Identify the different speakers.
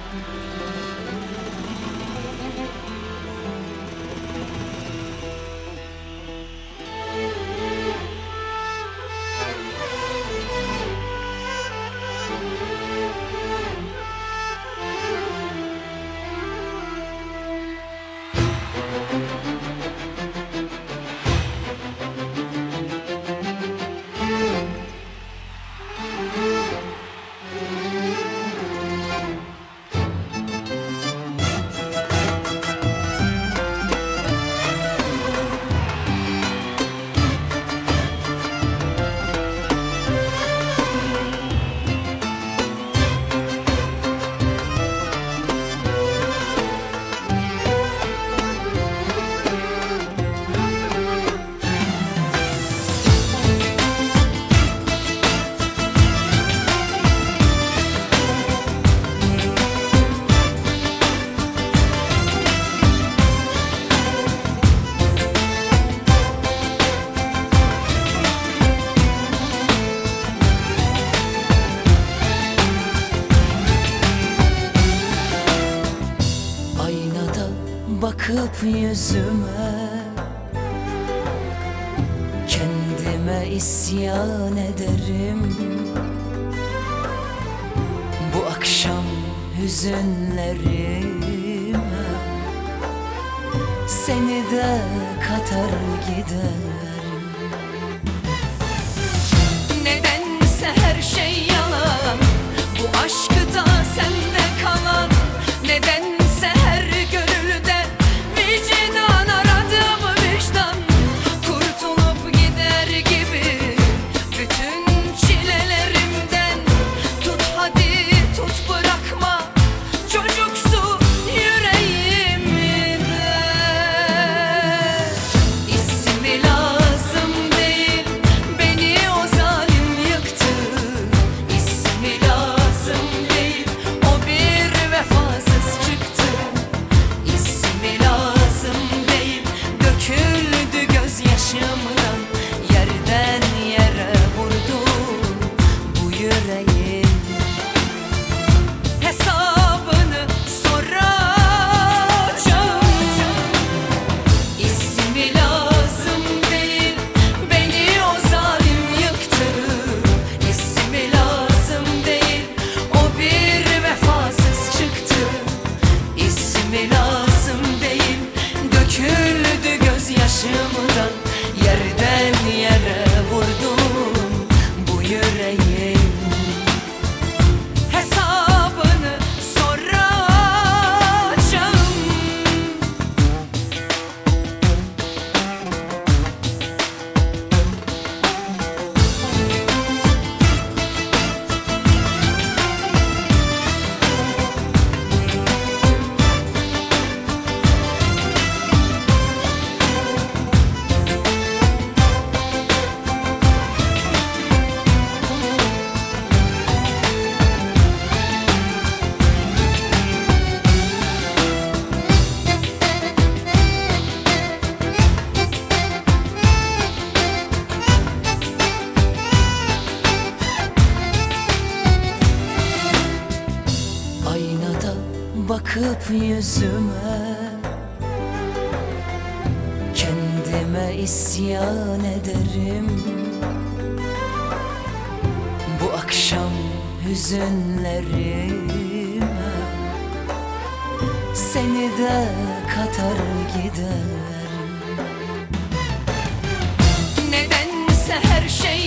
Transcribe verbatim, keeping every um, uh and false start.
Speaker 1: Bakıp yüzüme, kendime isyan ederim. Bu akşam hüzünlerime seni de katar giderim. Nedense her şey yalan, bu aşkta sende kalan. Nedense her gönülde vicdan aradım, vicdan kurtulup gider gibi bütün çilelerimden. Tut hadi tut, bırakma çocuksu yüreğimde. İsmi lazım değil, beni o zalim yıktı. İsmi lazım değil, o bir vefasız çıktı. İsmi lazım değil, döküldü gözyaşımdan. Yerden yere vurdu bu yüreğim. Hesabını soracağım. İsmi lazım değil, beni o zalim yıktı. İsmi lazım değil, o bir vefasız çıktı. İsmi lazım değil, döküldü gözyaşımdan. Yerden yere vurdum bu yüreğim. Hesabını soracağım. Aynada bakıp yüzüme, kendime isyan ederim. Bu akşam hüzünlerime seni de katar giderim. Nedense her şey